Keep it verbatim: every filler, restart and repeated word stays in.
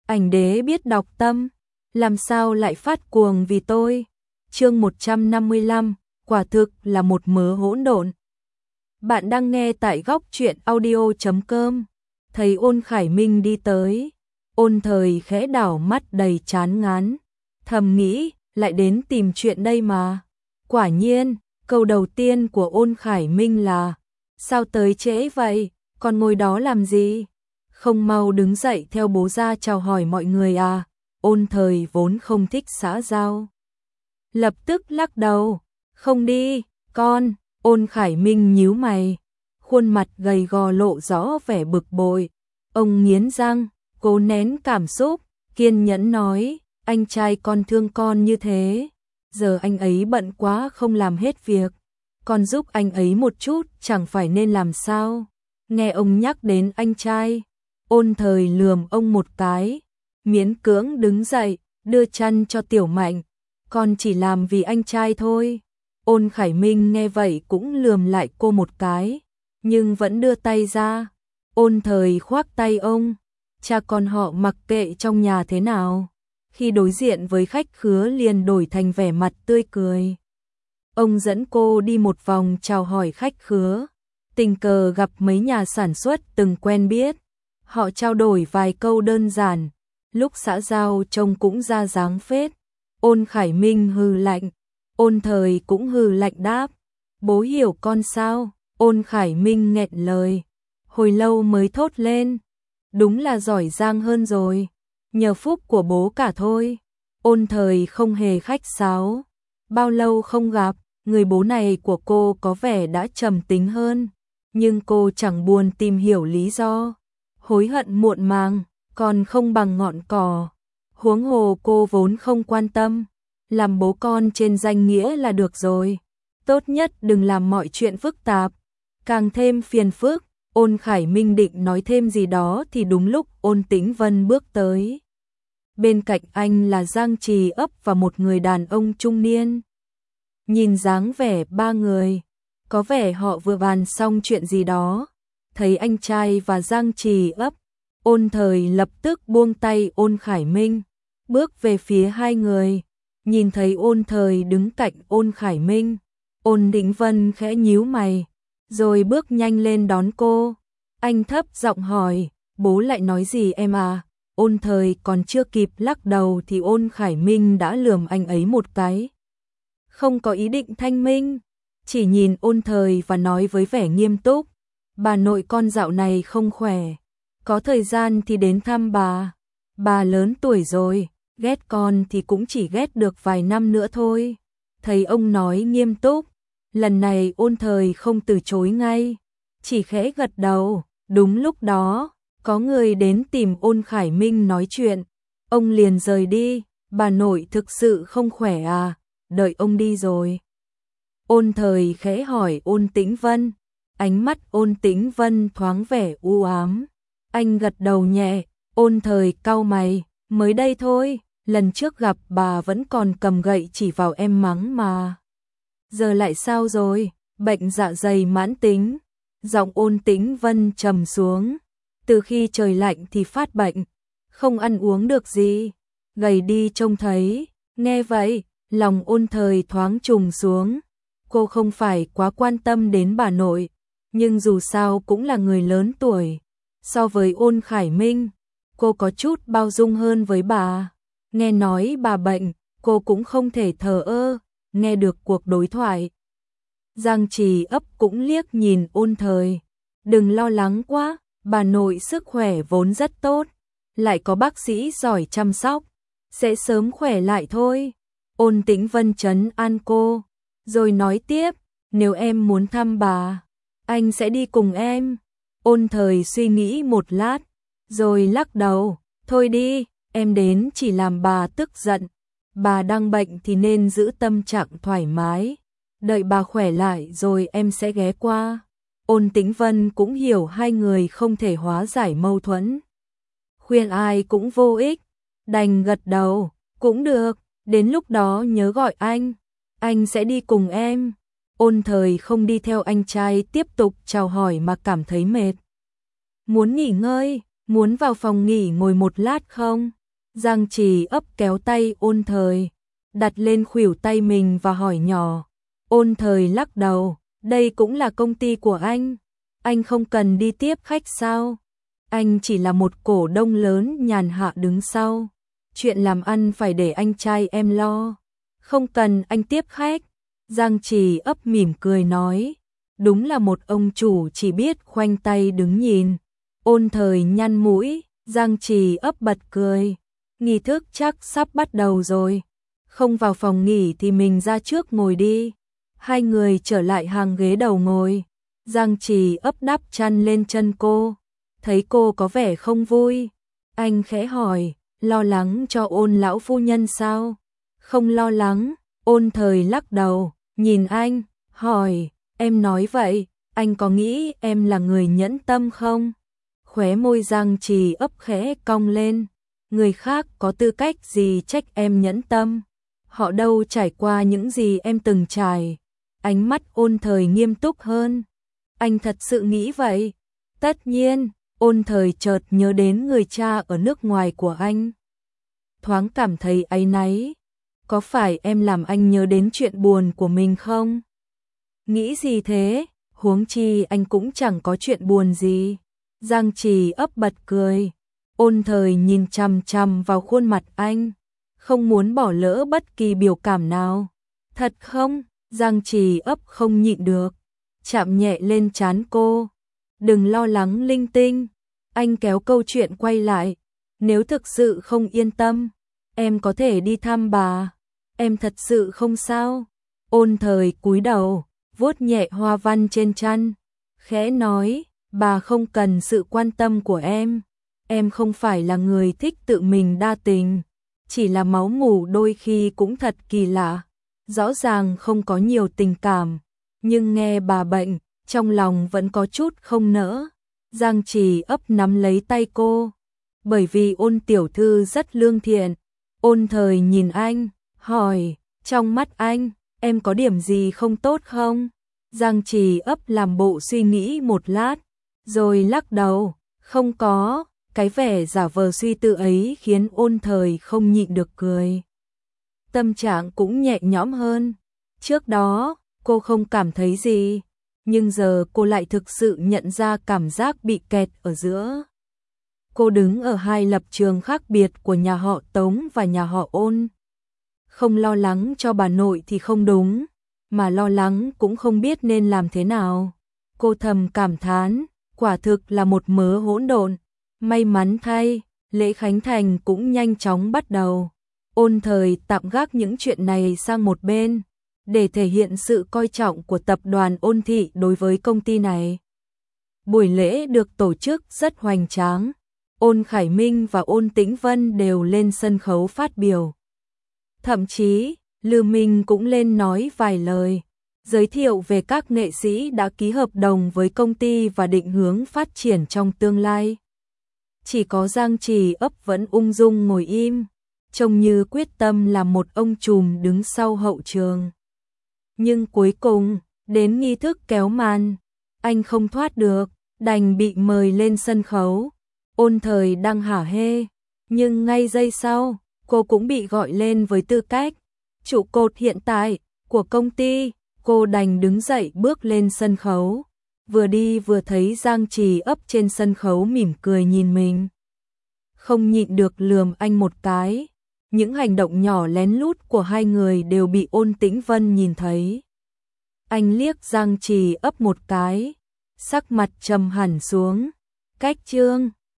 ảnh đế biết đọc tâm, làm sao lại phát cuồng vì tôi. Chương một trăm năm mươi lăm, quả thực là một mớ hỗn độn. Bạn đang nghe tại góc truyện audio chấm com. Thấy Ôn Khải Minh đi tới, Ôn Thời khẽ đảo mắt đầy chán ngán, thầm nghĩ, lại đến tìm chuyện đây mà. Quả nhiên, câu đầu tiên của Ôn Khải Minh là, sao tới trễ vậy, còn ngồi đó làm gì? Không mau đứng dậy theo bố ra chào hỏi mọi người à? Ôn Thời vốn không thích xã giao, lập tức lắc đầu, không đi, con. Ôn Khải Minh nhíu mày, khuôn mặt gầy gò lộ rõ vẻ bực bội. Ông nghiến răng, cố nén cảm xúc, kiên nhẫn nói, anh trai con thương con như thế, giờ anh ấy bận quá không làm hết việc, con giúp anh ấy một chút chẳng phải nên làm sao? Nghe ông nhắc đến anh trai, Ôn Thời lườm ông một cái, miễn cưỡng đứng dậy, đưa chăn cho Tiểu Mạnh, con chỉ làm vì anh trai thôi. Ôn Khải Minh nghe vậy cũng lườm lại cô một cái, nhưng vẫn đưa tay ra. Ôn Thời khoác tay ông, cha con họ mặc kệ trong nhà thế nào. Khi đối diện với khách khứa liền đổi thành vẻ mặt tươi cười. Ông dẫn cô đi một vòng chào hỏi khách khứa, tình cờ gặp mấy nhà sản xuất từng quen biết. Họ trao đổi vài câu đơn giản, lúc xã giao trông cũng ra dáng phết. Ôn Khải Minh hừ lạnh, Ôn Thời cũng hừ lạnh đáp, bố hiểu con sao? Ôn Khải Minh nghẹn lời, hồi lâu mới thốt lên, đúng là giỏi giang hơn rồi, nhờ phúc của bố cả thôi. Ôn Thời không hề khách sáo, bao lâu không gặp, người bố này của cô có vẻ đã trầm tính hơn, nhưng cô chẳng buồn tìm hiểu lý do. Hối hận muộn màng, còn không bằng ngọn cỏ. Huống hồ cô vốn không quan tâm, làm bố con trên danh nghĩa là được rồi. Tốt nhất đừng làm mọi chuyện phức tạp, càng thêm phiền phức. Ôn Khải Minh định nói thêm gì đó thì đúng lúc Ôn Tĩnh Vân bước tới. Bên cạnh anh là Giang Trì Ấp và một người đàn ông trung niên. Nhìn dáng vẻ ba người, có vẻ họ vừa bàn xong chuyện gì đó. Thấy anh trai và Giang Trì Ấp, Ôn Thời lập tức buông tay Ôn Khải Minh, bước về phía hai người. Nhìn thấy Ôn Thời đứng cạnh Ôn Khải Minh, Ôn Tĩnh Vân khẽ nhíu mày, rồi bước nhanh lên đón cô. Anh thấp giọng hỏi, bố lại nói gì em à? Ôn Thời còn chưa kịp lắc đầu thì Ôn Khải Minh đã lườm anh ấy một cái. Không có ý định thanh minh, chỉ nhìn Ôn Thời và nói với vẻ nghiêm túc, bà nội con dạo này không khỏe, có thời gian thì đến thăm bà. Bà lớn tuổi rồi, ghét con thì cũng chỉ ghét được vài năm nữa thôi. Thấy ông nói nghiêm túc, lần này Ôn Thời không từ chối ngay, chỉ khẽ gật đầu. Đúng lúc đó, có người đến tìm Ôn Khải Minh nói chuyện, ông liền rời đi. Bà nội thực sự không khỏe à? Đợi ông đi rồi. Ôn Thời khẽ hỏi Ôn Tĩnh Vân, ánh mắt Ôn Tĩnh Vân thoáng vẻ u ám. Anh gật đầu nhẹ. Ôn Thời cau mày, mới đây thôi, lần trước gặp bà vẫn còn cầm gậy chỉ vào em mắng mà. Giờ lại sao rồi? Bệnh dạ dày mãn tính. Giọng Ôn Tĩnh Vân trầm xuống, từ khi trời lạnh thì phát bệnh, không ăn uống được gì, gầy đi trông thấy. Nghe vậy, lòng Ôn Thời thoáng trùng xuống. Cô không phải quá quan tâm đến bà nội, nhưng dù sao cũng là người lớn tuổi. So với Ôn Khải Minh, cô có chút bao dung hơn với bà. Nghe nói bà bệnh, cô cũng không thể thờ ơ. Nghe được cuộc đối thoại, Giang Trì Ấp cũng liếc nhìn Ôn Thời. Đừng lo lắng quá, bà nội sức khỏe vốn rất tốt, lại có bác sĩ giỏi chăm sóc, sẽ sớm khỏe lại thôi. Ôn Tĩnh Vân trấn an cô, rồi nói tiếp, nếu em muốn thăm bà, anh sẽ đi cùng em. Ôn Thời suy nghĩ một lát, rồi lắc đầu, thôi đi, em đến chỉ làm bà tức giận. Bà đang bệnh thì nên giữ tâm trạng thoải mái, đợi bà khỏe lại rồi em sẽ ghé qua. Ôn Tĩnh Vân cũng hiểu hai người không thể hóa giải mâu thuẫn, khuyên ai cũng vô ích, đành gật đầu, cũng được, đến lúc đó nhớ gọi anh, anh sẽ đi cùng em. Ôn Thời không đi theo anh trai tiếp tục chào hỏi mà cảm thấy mệt. Muốn nghỉ ngơi, muốn vào phòng nghỉ ngồi một lát không? Giang Trì ấp kéo tay Ôn Thời, đặt lên khuỷu tay mình và hỏi nhỏ. Ôn Thời lắc đầu, đây cũng là công ty của anh. Anh không cần đi tiếp khách sao? Anh chỉ là một cổ đông lớn nhàn hạ đứng sau. Chuyện làm ăn phải để anh trai em lo. Không cần anh tiếp khách. Giang Trì ấp mỉm cười nói. Đúng là một ông chủ chỉ biết khoanh tay đứng nhìn. Ôn Thời nhăn mũi, Giang Trì ấp bật cười. Nghi thức chắc sắp bắt đầu rồi. Không vào phòng nghỉ thì mình ra trước ngồi đi. Hai người trở lại hàng ghế đầu ngồi. Giang Trì ấp đắp chăn lên chân cô. Thấy cô có vẻ không vui. Anh khẽ hỏi, lo lắng cho Ôn lão phu nhân sao? Không lo lắng. Ôn Thời lắc đầu, nhìn anh, hỏi, em nói vậy, anh có nghĩ em là người nhẫn tâm không? Khóe môi Giang Trì ấp khẽ cong lên. Người khác có tư cách gì trách em nhẫn tâm? Họ đâu trải qua những gì em từng trải. Ánh mắt Ôn Thời nghiêm túc hơn. Anh thật sự nghĩ vậy? Tất nhiên. Ôn Thời chợt nhớ đến người cha ở nước ngoài của anh. Thoáng cảm thấy áy náy. Có phải em làm anh nhớ đến chuyện buồn của mình không? Nghĩ gì thế? Huống chi anh cũng chẳng có chuyện buồn gì. Giang Trì ấp bật cười. Ôn Thời nhìn chằm chằm vào khuôn mặt anh. Không muốn bỏ lỡ bất kỳ biểu cảm nào. Thật không? Giang Trì ấp không nhịn được. Chạm nhẹ lên trán cô. Đừng lo lắng linh tinh. Anh kéo câu chuyện quay lại. Nếu thực sự không yên tâm, em có thể đi thăm bà. Em thật sự không sao. Ôn Thời cúi đầu, vuốt nhẹ hoa văn trên chăn. Khẽ nói, bà không cần sự quan tâm của em. Em không phải là người thích tự mình đa tình. Chỉ là máu mủ đôi khi cũng thật kỳ lạ. Rõ ràng không có nhiều tình cảm. Nhưng nghe bà bệnh, trong lòng vẫn có chút không nỡ. Giang Trì ấp nắm lấy tay cô. Bởi vì Ôn tiểu thư rất lương thiện. Ôn Thời nhìn anh, hỏi, trong mắt anh, em có điểm gì không tốt không? Giang Trì ấp làm bộ suy nghĩ một lát, rồi lắc đầu, không có. Cái vẻ giả vờ suy tư ấy khiến Ôn Thời không nhịn được cười. Tâm trạng cũng nhẹ nhõm hơn. Trước đó, cô không cảm thấy gì, nhưng giờ cô lại thực sự nhận ra cảm giác bị kẹt ở giữa. Cô đứng ở hai lập trường khác biệt của nhà họ Tống và nhà họ Ôn. Không lo lắng cho bà nội thì không đúng, mà lo lắng cũng không biết nên làm thế nào. Cô thầm cảm thán, quả thực là một mớ hỗn độn. May mắn thay, lễ khánh thành cũng nhanh chóng bắt đầu. Ôn Thời tạm gác những chuyện này sang một bên, để thể hiện sự coi trọng của tập đoàn Ôn Thị đối với công ty này. Buổi lễ được tổ chức rất hoành tráng. Ôn Khải Minh và Ôn Tĩnh Vân đều lên sân khấu phát biểu. Thậm chí, Lư Minh cũng lên nói vài lời, giới thiệu về các nghệ sĩ đã ký hợp đồng với công ty và định hướng phát triển trong tương lai. Chỉ có Giang Trì ấp vẫn ung dung ngồi im, trông như quyết tâm làm một ông trùm đứng sau hậu trường. Nhưng cuối cùng, đến nghi thức kéo màn, anh không thoát được, đành bị mời lên sân khấu. Ôn Thời đang hả hê, nhưng ngay giây sau, cô cũng bị gọi lên với tư cách trụ cột hiện tại của công ty. Cô đành đứng dậy bước lên sân khấu. Vừa đi vừa thấy Giang Trì ấp trên sân khấu mỉm cười nhìn mình. Không nhịn được lườm anh một cái. Những hành động nhỏ lén lút của hai người đều bị Ôn Tĩnh Vân nhìn thấy. Anh liếc Giang Trì ấp một cái, sắc mặt trầm hẳn xuống. Cách chương